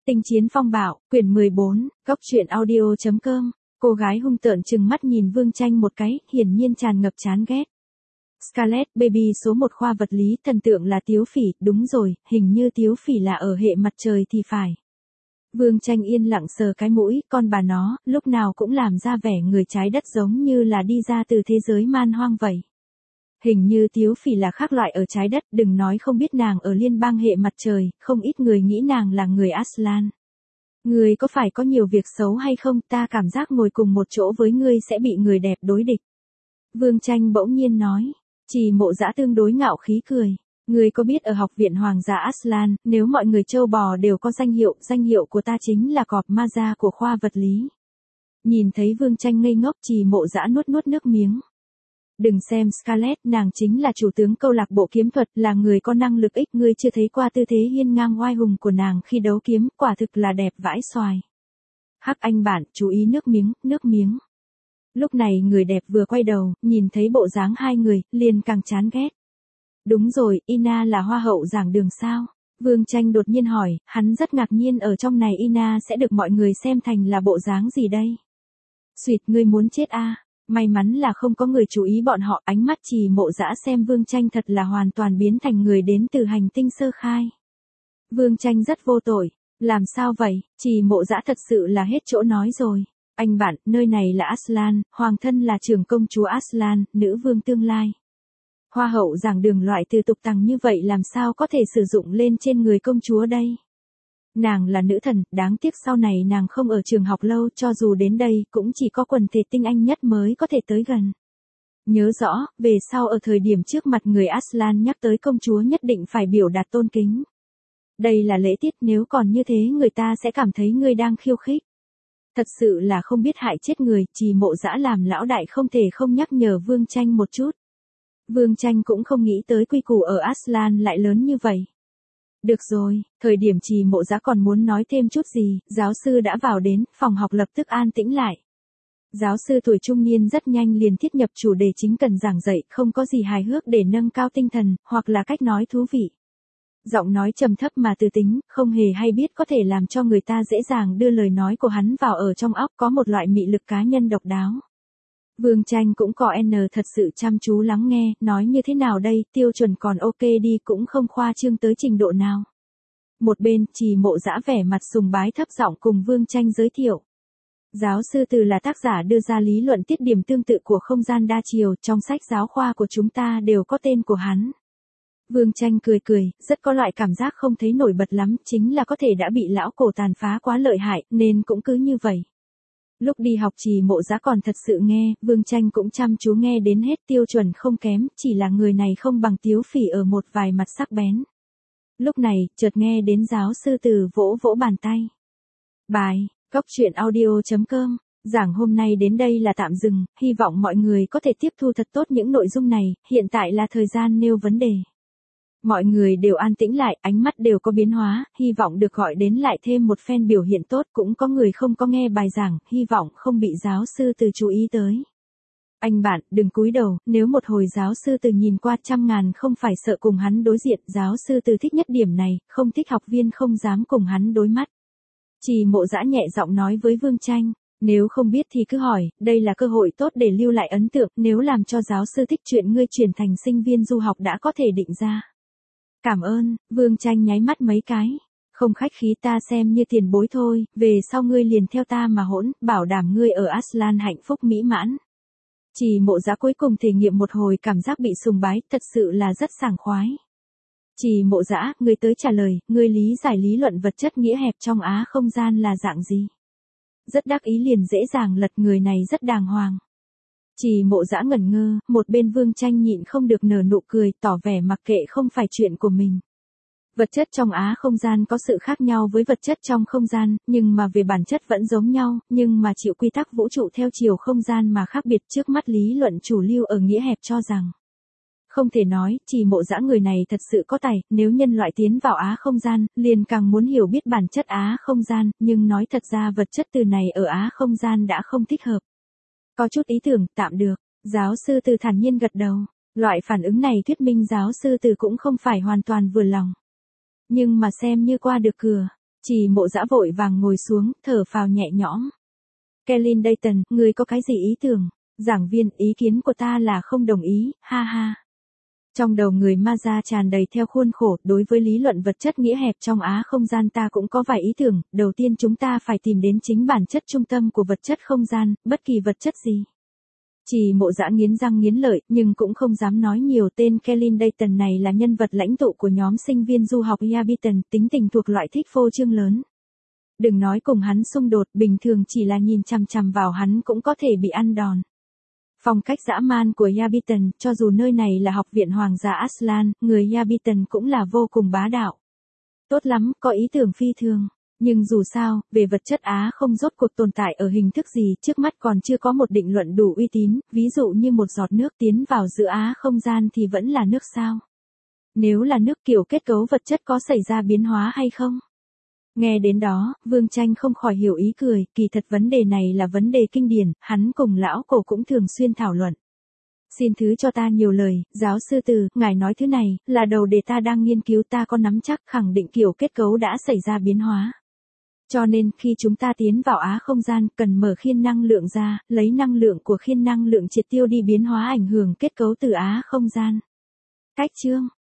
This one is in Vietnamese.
Tinh chiến phong bạo, quyển 14, góc truyện audio.com. Cô gái hung tợn trừng mắt nhìn Vương Tranh một cái, hiển nhiên tràn ngập chán ghét. Scarlet Baby số 1 khoa vật lý, thần tượng là Tiếu Phỉ, đúng rồi, hình như Tiếu Phỉ là ở hệ mặt trời thì phải. Vương Tranh yên lặng sờ cái mũi, con bà nó, lúc nào cũng làm ra vẻ người trái đất giống như là đi ra từ thế giới man hoang vậy. Hình như Tiếu Phỉ là khác loại ở trái đất, đừng nói không biết nàng ở liên bang hệ mặt trời, không ít người nghĩ nàng là người Aslan. Ngươi có phải có nhiều việc xấu hay không, ta cảm giác ngồi cùng một chỗ với ngươi sẽ bị người đẹp đối địch. Vương Tranh bỗng nhiên nói, Trì Mộ Dã tương đối ngạo khí cười. Ngươi có biết ở học viện Hoàng gia Aslan, nếu mọi người châu bò đều có danh hiệu của ta chính là cọp ma da của khoa vật lý. Nhìn thấy Vương Tranh ngây ngốc, Trì Mộ Dã nuốt nước miếng. Đừng xem Scarlett, nàng chính là chủ tướng câu lạc bộ kiếm thuật, là người có năng lực ích, ngươi chưa thấy qua tư thế hiên ngang oai hùng của nàng khi đấu kiếm, quả thực là đẹp vãi xoài. Hắc anh bạn, chú ý nước miếng. Lúc này người đẹp vừa quay đầu, nhìn thấy bộ dáng hai người, liền càng chán ghét. Đúng rồi, Ina là hoa hậu giảng đường sao? Vương Tranh đột nhiên hỏi, hắn rất ngạc nhiên ở trong này Ina sẽ được mọi người xem thành là bộ dáng gì đây? Xuyệt, ngươi muốn chết a? May mắn là không có người chú ý bọn họ, ánh mắt Trì Mộ Dã xem Vương Tranh thật là hoàn toàn biến thành người đến từ hành tinh sơ khai. Vương Tranh rất vô tội, làm sao vậy, Trì Mộ Dã thật sự là hết chỗ nói rồi. Anh bạn, nơi này là Aslan, hoàng thân là trưởng công chúa Aslan, nữ vương tương lai. Hoa hậu giảng đường loại từ tục tằng như vậy làm sao có thể sử dụng lên trên người công chúa đây? Nàng là nữ thần, đáng tiếc sau này nàng không ở trường học lâu, cho dù đến đây cũng chỉ có quần thể tinh anh nhất mới có thể tới gần. Nhớ rõ, về sau ở thời điểm trước mặt người Aslan nhắc tới công chúa nhất định phải biểu đạt tôn kính. Đây là lễ tiết, nếu còn như thế người ta sẽ cảm thấy ngươi đang khiêu khích. Thật sự là không biết hại chết người, Trì Mộ Dã làm lão đại không thể không nhắc nhở Vương Tranh một chút. Vương Tranh cũng không nghĩ tới quy củ ở Aslan lại lớn như vậy. Được rồi, thời điểm Trì Mộ Dã còn muốn nói thêm chút gì, giáo sư đã vào đến, phòng học lập tức an tĩnh lại. Giáo sư tuổi trung niên rất nhanh liền thiết nhập chủ đề chính cần giảng dạy, không có gì hài hước để nâng cao tinh thần, hoặc là cách nói thú vị. Giọng nói trầm thấp mà từ tính, không hề hay biết có thể làm cho người ta dễ dàng đưa lời nói của hắn vào ở trong óc, có một loại mị lực cá nhân độc đáo. Vương Tranh cũng có thật sự chăm chú lắng nghe, nói như thế nào đây, tiêu chuẩn còn ok đi, cũng không khoa trương tới trình độ nào. Một bên, Trì Mộ Dã vẻ mặt sùng bái thấp giọng cùng Vương Tranh giới thiệu. Giáo sư Từ là tác giả đưa ra lý luận tiết điểm tương tự của không gian đa chiều, trong sách giáo khoa của chúng ta đều có tên của hắn. Vương Tranh cười, rất có loại cảm giác không thấy nổi bật lắm, chính là có thể đã bị lão cổ tàn phá quá lợi hại, nên cũng cứ như vậy. Lúc đi học Trì Mộ Dã còn thật sự nghe, Vương Tranh cũng chăm chú nghe đến hết, tiêu chuẩn không kém, chỉ là người này không bằng Tiếu Phỉ ở một vài mặt sắc bén. Lúc này, chợt nghe đến giáo sư Từ vỗ bàn tay. Bài, góc truyện audio.com, giảng hôm nay đến đây là tạm dừng, hy vọng mọi người có thể tiếp thu thật tốt những nội dung này, hiện tại là thời gian nêu vấn đề. Mọi người đều an tĩnh lại, ánh mắt đều có biến hóa, hy vọng được gọi đến lại thêm một phen biểu hiện tốt, cũng có người không có nghe bài giảng, hy vọng không bị giáo sư Từ chú ý tới. Anh bạn, đừng cúi đầu, nếu một hồi giáo sư Từ nhìn qua 100.000 không phải sợ cùng hắn đối diện, giáo sư Từ thích nhất điểm này, không thích học viên không dám cùng hắn đối mắt. Trì Mộ Dã nhẹ giọng nói với Vương Tranh, nếu không biết thì cứ hỏi, đây là cơ hội tốt để lưu lại ấn tượng, nếu làm cho giáo sư thích chuyện ngươi chuyển thành sinh viên du học đã có thể định ra. Cảm ơn, Vương Tranh nháy mắt mấy cái. Không khách khí, ta xem như tiền bối thôi, về sau ngươi liền theo ta mà hỗn, bảo đảm ngươi ở Aslan hạnh phúc mỹ mãn. Trì Mộ Dã cuối cùng thể nghiệm một hồi cảm giác bị sùng bái, thật sự là rất sảng khoái. Trì Mộ Dã, ngươi tới trả lời, ngươi lý giải lý luận vật chất nghĩa hẹp trong Á không gian là dạng gì? Rất đắc ý liền dễ dàng lật, người này rất đàng hoàng. Trì Mộ Dã ngẩn ngơ, một bên Vương Tranh nhịn không được nở nụ cười, tỏ vẻ mặc kệ không phải chuyện của mình. Vật chất trong Á không gian có sự khác nhau với vật chất trong không gian, nhưng mà về bản chất vẫn giống nhau, nhưng mà chịu quy tắc vũ trụ theo chiều không gian mà khác biệt. Trước mắt lý luận chủ lưu ở nghĩa hẹp cho rằng. Không thể nói, Trì Mộ Dã người này thật sự có tài, nếu nhân loại tiến vào Á không gian, liền càng muốn hiểu biết bản chất Á không gian, nhưng nói thật ra vật chất từ này ở Á không gian đã không thích hợp. Có chút ý tưởng, tạm được. Giáo sư Từ thản nhiên gật đầu. Loại phản ứng này thuyết minh giáo sư Từ cũng không phải hoàn toàn vừa lòng. Nhưng mà xem như qua được cửa. Trì Mộ Dã vội vàng ngồi xuống, thở phào nhẹ nhõm. Kelvin Dayton, ngươi có cái gì ý tưởng? Giảng viên, ý kiến của ta là không đồng ý, ha ha. Trong đầu người ma da tràn đầy theo khuôn khổ, đối với lý luận vật chất nghĩa hẹp trong Á không gian ta cũng có vài ý tưởng, đầu tiên chúng ta phải tìm đến chính bản chất trung tâm của vật chất không gian, bất kỳ vật chất gì. Trì Mộ Dã nghiến răng nghiến lợi, nhưng cũng không dám nói nhiều. Tên Kelvin Dayton này là nhân vật lãnh tụ của nhóm sinh viên du học Yabiton, tính tình thuộc loại thích phô trương lớn. Đừng nói cùng hắn xung đột, bình thường chỉ là nhìn chằm chằm vào hắn cũng có thể bị ăn đòn. Phong cách dã man của Yabiton, cho dù nơi này là học viện Hoàng gia Aslan, người Yabiton cũng là vô cùng bá đạo. Tốt lắm, có ý tưởng phi thường. Nhưng dù sao, về vật chất Á không rốt cuộc tồn tại ở hình thức gì, trước mắt còn chưa có một định luận đủ uy tín, ví dụ như một giọt nước tiến vào giữa Á không gian thì vẫn là nước sao? Nếu là nước, kiểu kết cấu vật chất có xảy ra biến hóa hay không? Nghe đến đó, Vương Tranh không khỏi hiểu ý cười, kỳ thật vấn đề này là vấn đề kinh điển, hắn cùng lão cổ cũng thường xuyên thảo luận. Xin thứ cho ta nhiều lời, giáo sư Từ, ngài nói thứ này, là đầu đề ta đang nghiên cứu, ta có nắm chắc khẳng định kiểu kết cấu đã xảy ra biến hóa. Cho nên, khi chúng ta tiến vào Á không gian, cần mở khiên năng lượng ra, lấy năng lượng của khiên năng lượng triệt tiêu đi biến hóa ảnh hưởng kết cấu từ Á không gian. Cách chương